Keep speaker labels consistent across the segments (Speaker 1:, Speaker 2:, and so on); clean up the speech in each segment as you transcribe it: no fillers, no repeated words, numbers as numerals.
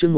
Speaker 1: chương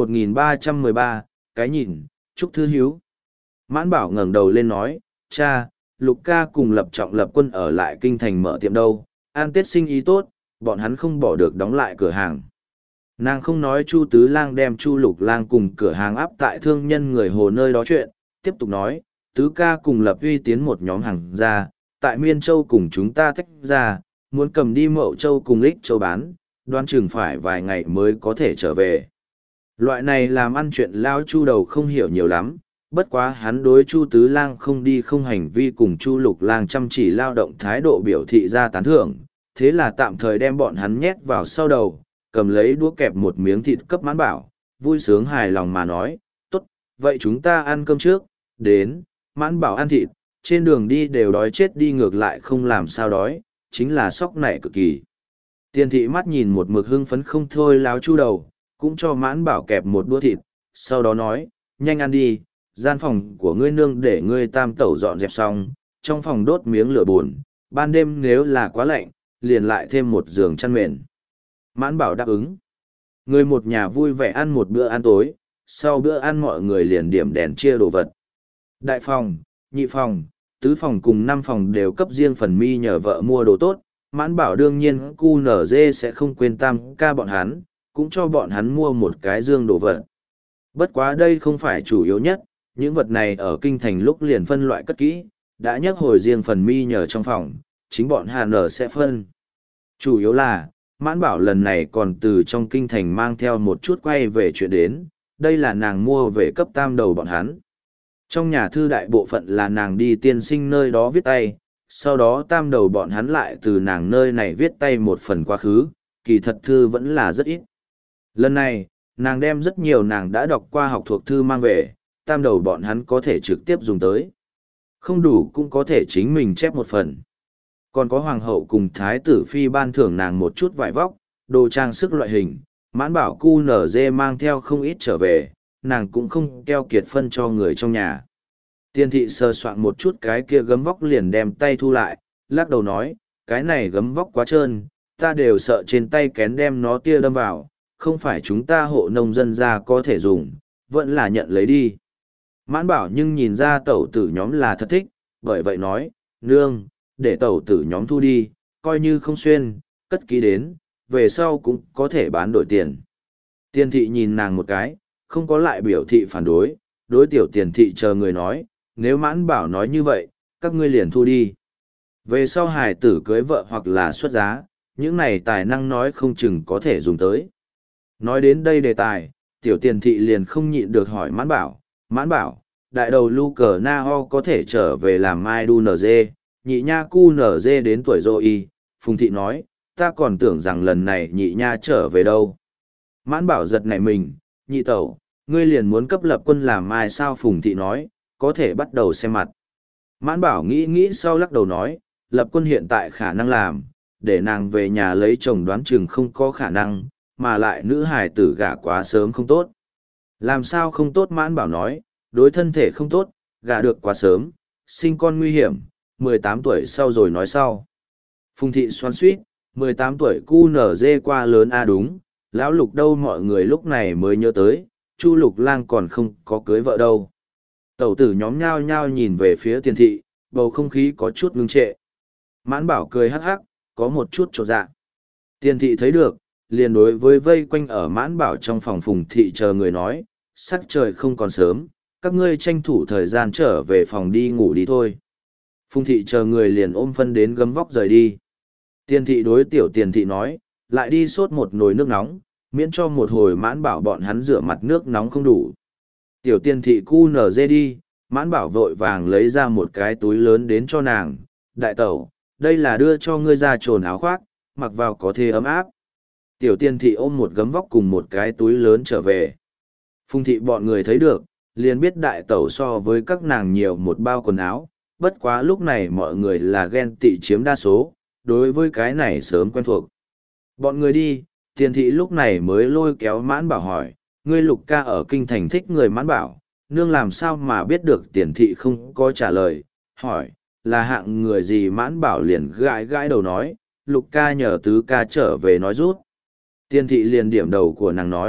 Speaker 1: 1313, cái nhìn, Trúc Thư Hiếu. Mãn Bảo ngẩng đầu lên nói, cha, Lục ca cùng Lập Trọng Lập Quân ở lại kinh thành mở tiệm đâu, an Tết sinh ý tốt, bọn hắn không bỏ được đóng lại cửa hàng. Nàng không nói Chu Tứ Lang đem Chu Lục Lang cùng cửa hàng áp tại thương nhân người Hồ nơi đó chuyện, tiếp tục nói, Tứ ca cùng Lập Uy tiến một nhóm hàng ra, tại Miên Châu cùng chúng ta tách ra, muốn cầm đi Mậu Châu cùng Ích Châu bán, đoán chừng phải vài ngày mới có thể trở về. Loại này làm ăn chuyện lao Chu đầu không hiểu nhiều lắm, bất quá hắn đối Chu Tứ Lang không đi không hành vi cùng Chu Lục Lang chăm chỉ lao động thái độ biểu thị ra tán thưởng, thế là tạm thời đem bọn hắn nhét vào sau đầu, cầm lấy đũa kẹp một miếng thịt cấp Mãn Bảo, vui sướng hài lòng mà nói, tốt, vậy chúng ta ăn cơm trước, đến, Mãn Bảo ăn thịt, trên đường đi đều đói chết đi ngược lại không làm sao đói, chính là sóc nảy cực kỳ. Tiền thị mắt nhìn một mực hưng phấn không thôi láo Chu đầu, cũng cho Mãn Bảo kẹp một đũa thịt, sau đó nói, nhanh ăn đi, gian phòng của ngươi nương để ngươi tam tẩu dọn dẹp xong, trong phòng đốt miếng lửa buồn, ban đêm nếu là quá lạnh, liền lại thêm một giường chăn mền. Mãn Bảo đáp ứng. Người một nhà vui vẻ ăn một bữa ăn tối, sau bữa ăn mọi người liền điểm đèn chia đồ vật. Đại phòng, nhị phòng, tứ phòng cùng năm phòng đều cấp riêng phần mi nhờ vợ mua đồ tốt. Mãn Bảo đương nhiên QNZ sẽ không quên tam ca bọn hắn, cũng cho bọn hắn mua một cái dương đồ vật. Bất quá đây không phải chủ yếu nhất, những vật này ở kinh thành lúc liền phân loại cất kỹ, đã nhắc hồi riêng phần mi nhờ trong phòng, chính bọn Hà Nở sẽ phân. Chủ yếu là, Mãn Bảo lần này còn từ trong kinh thành mang theo một chút quay về chuyện đến, đây là nàng mua về cấp tam đầu bọn hắn. Trong nhà thư đại bộ phận là nàng đi tiên sinh nơi đó viết tay, sau đó tam đầu bọn hắn lại từ nàng nơi này viết tay một phần quá khứ, kỳ thật thư vẫn là rất ít. Lần này, nàng đem rất nhiều nàng đã đọc qua học thuộc thư mang về, tam đầu bọn hắn có thể trực tiếp dùng tới. Không đủ cũng có thể chính mình chép một phần. Còn có hoàng hậu cùng thái tử phi ban thưởng nàng một chút vải vóc, đồ trang sức loại hình, Mãn Bảo QNZ mang theo không ít trở về, nàng cũng không keo kiệt phân cho người trong nhà. Tiên thị sơ soạn một chút cái kia gấm vóc liền đem tay thu lại, lắc đầu nói, cái này gấm vóc quá trơn, ta đều sợ trên tay kén đem nó tia đâm vào, không phải chúng ta hộ nông dân ra có thể dùng, vẫn là nhận lấy đi. Mãn Bảo nhưng nhìn ra tẩu tử nhóm là thật thích, bởi vậy nói, nương, để tẩu tử nhóm thu đi, coi như không xuyên, cất ký đến, về sau cũng có thể bán đổi tiền. Tiên thị nhìn nàng một cái, không có lại biểu thị phản đối, đối tiểu tiền thị chờ người nói, nếu Mãn Bảo nói như vậy, các ngươi liền thu đi. Về sau hài tử cưới vợ hoặc là xuất giá, những này tài năng nói không chừng có thể dùng tới. Nói đến đây đề tài, tiểu tiền thị liền không nhịn được hỏi Mãn Bảo, đại đầu lu cờ na ho có thể trở về làm mai đu nz, nhị nha cu nz đến tuổi rồi. Phùng thị nói, ta còn tưởng rằng lần này nhị nha trở về đâu. Mãn Bảo giật nảy mình, nhị tẩu, ngươi liền muốn cấp Lập Quân làm mai sao? Phùng thị nói, có thể bắt đầu xem mặt. Mãn Bảo nghĩ sau lắc đầu nói, Lập Quân hiện tại khả năng làm, để nàng về nhà lấy chồng đoán chừng không có khả năng, mà lại nữ hài tử gả quá sớm không tốt. Làm sao không tốt? Mãn Bảo nói, đối thân thể không tốt, gả được quá sớm, sinh con nguy hiểm, 18 tuổi sau rồi nói sau. Phùng thị xoắn suýt, 18 tuổi QNZ qua lớn đúng, lão Lục đâu mọi người lúc này mới nhớ tới, Chu Lục Lang còn không có cưới vợ đâu. Tẩu tử nhóm nhao nhao nhìn về phía tiền thị, bầu không khí có chút ngưng trệ. Mãn Bảo cười hắc hắc, có một chút chột dạ. Tiền thị thấy được, liền đối với vây quanh ở Mãn Bảo trong phòng Phùng thị chờ người nói, sắc trời không còn sớm, các ngươi tranh thủ thời gian trở về phòng đi ngủ đi thôi. Phùng thị chờ người liền ôm phân đến gấm vóc rời đi. Tiền thị đối tiểu tiền thị nói, lại đi sốt một nồi nước nóng, miễn cho một hồi Mãn Bảo bọn hắn rửa mặt nước nóng không đủ. Tiểu tiền thị QNZ đi, Mãn Bảo vội vàng lấy ra một cái túi lớn đến cho nàng, đại tẩu, đây là đưa cho ngươi ra trồn áo khoác, mặc vào có thể ấm áp. Tiểu tiền thị ôm một gấm vóc cùng một cái túi lớn trở về. Phùng thị bọn người thấy được, liền biết đại tẩu so với các nàng nhiều một bao quần áo, bất quá lúc này mọi người là ghen tị chiếm đa số, đối với cái này sớm quen thuộc. Bọn người đi, tiền thị lúc này mới lôi kéo Mãn Bảo hỏi, ngươi Lục ca ở kinh thành thích người? Mãn Bảo, nương làm sao mà biết được? Tiền thị không có trả lời, hỏi, là hạng người gì? Mãn Bảo liền gãi đầu nói, Lục ca nhờ tứ ca trở về nói rút. Tiền thị liền điểm đầu của nàng nói,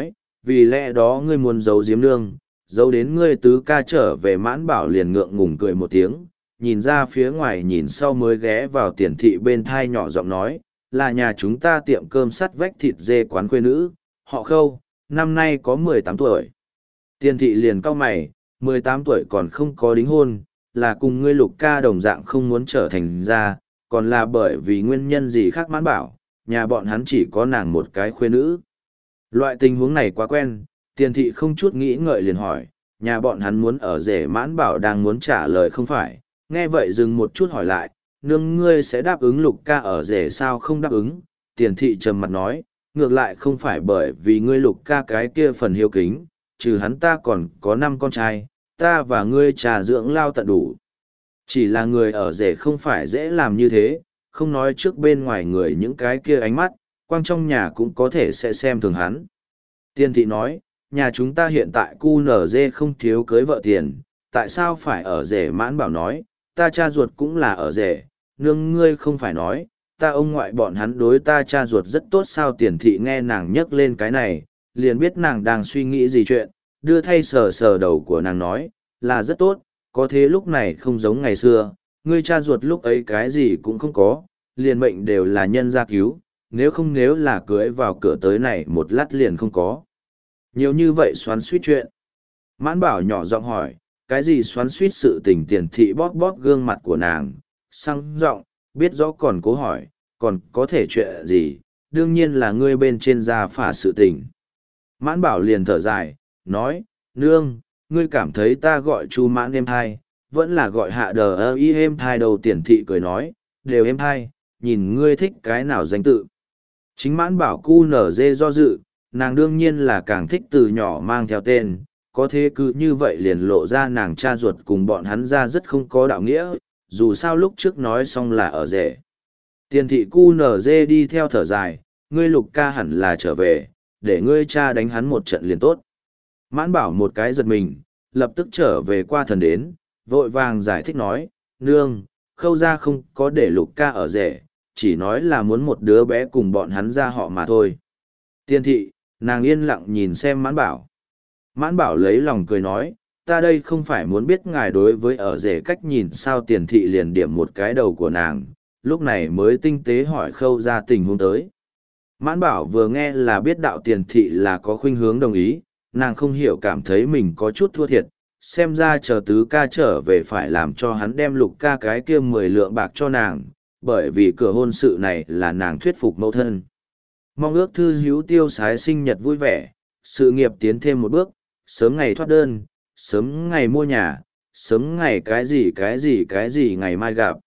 Speaker 1: vì lẽ đó ngươi muốn giấu giếm nương, giấu đến ngươi tứ ca trở về. Mãn Bảo liền ngượng ngùng cười một tiếng, nhìn ra phía ngoài nhìn sau mới ghé vào Tiền thị bên thai nhỏ giọng nói, là nhà chúng ta tiệm cơm sắt vách thịt dê quán khuê nữ, họ Khâu, năm nay có 18 tuổi. Tiền thị liền cau mày, 18 tuổi còn không có đính hôn, là cùng ngươi Lục ca đồng dạng không muốn trở thành gia, còn là bởi vì nguyên nhân gì khác. Mãn Bảo, nhà bọn hắn chỉ có nàng một cái khuê nữ. Loại tình huống này quá quen, Tiền thị không chút nghĩ ngợi liền hỏi, nhà bọn hắn muốn ở rể. Mãn Bảo đang muốn trả lời không phải, nghe vậy dừng một chút hỏi lại, nương ngươi sẽ đáp ứng Lục ca ở rể sao không đáp ứng? Tiền thị trầm mặt nói, ngược lại không phải bởi vì ngươi Lục ca cái kia phần hiếu kính, trừ hắn ta còn có 5 con trai, ta và ngươi trà dưỡng lao tận đủ. Chỉ là người ở rể không phải dễ làm như thế, không nói trước bên ngoài người những cái kia ánh mắt, quang trong nhà cũng có thể sẽ xem thường hắn. Tiền thị nói, nhà chúng ta hiện tại QNZ không thiếu cưới vợ tiền, tại sao phải ở rể? Mãn Bảo nói, ta cha ruột cũng là ở rể, nương ngươi không phải nói, ta ông ngoại bọn hắn đối ta cha ruột rất tốt sao? Tiền thị nghe nàng nhắc lên cái này, liền biết nàng đang suy nghĩ gì chuyện, đưa thay sờ sờ đầu của nàng nói, là rất tốt, có thế lúc này không giống ngày xưa, ngươi cha ruột lúc ấy cái gì cũng không có, liền mệnh đều là nhân gia cứu, nếu là cưới vào cửa tới này một lát liền không có. Nhiều như vậy xoắn suýt chuyện. Mãn Bảo nhỏ giọng hỏi, cái gì xoắn suýt sự tình? Tiền thị bóp bóp gương mặt của nàng, sang giọng, biết rõ còn cố hỏi, còn có thể chuyện gì, đương nhiên là ngươi bên trên gia phả sự tình. Mãn Bảo liền thở dài, nói, nương, ngươi cảm thấy ta gọi Chu Mãn êm thai, vẫn là gọi Hạ Đờ Ơ Y êm thai? Đầu Tiền thị cười nói, đều êm thai, nhìn ngươi thích cái nào danh tự. Chính Mãn Bảo QNZ do dự, nàng đương nhiên là càng thích từ nhỏ mang theo tên, có thế cứ như vậy liền lộ ra nàng cha ruột cùng bọn hắn ra rất không có đạo nghĩa, dù sao lúc trước nói xong là ở rể. Tiền thị QNZ đi theo thở dài, ngươi Lục ca hẳn là trở về, để ngươi cha đánh hắn một trận liền tốt. Mãn Bảo một cái giật mình, lập tức trở về qua thần đến, vội vàng giải thích nói, nương, Khâu ra không có để Lục ca ở rể, chỉ nói là muốn một đứa bé cùng bọn hắn ra họ mà thôi. Tiền thị, nàng yên lặng nhìn xem Mãn Bảo. Mãn Bảo lấy lòng cười nói, ta đây không phải muốn biết ngài đối với ở rể cách nhìn sao? Tiền thị liền điểm một cái đầu của nàng, lúc này mới tinh tế hỏi Khâu ra tình huống tới. Mãn Bảo vừa nghe là biết đạo Tiền thị là có khuynh hướng đồng ý, nàng không hiểu cảm thấy mình có chút thua thiệt, xem ra chờ tứ ca trở về phải làm cho hắn đem Lục ca cái kia 10 lượng bạc cho nàng, bởi vì cửa hôn sự này là nàng thuyết phục mẫu thân. Mong ước thư hữu tiêu sái sinh nhật vui vẻ, sự nghiệp tiến thêm một bước, sớm ngày thoát đơn, sớm ngày mua nhà, sớm ngày cái gì ngày mai gặp.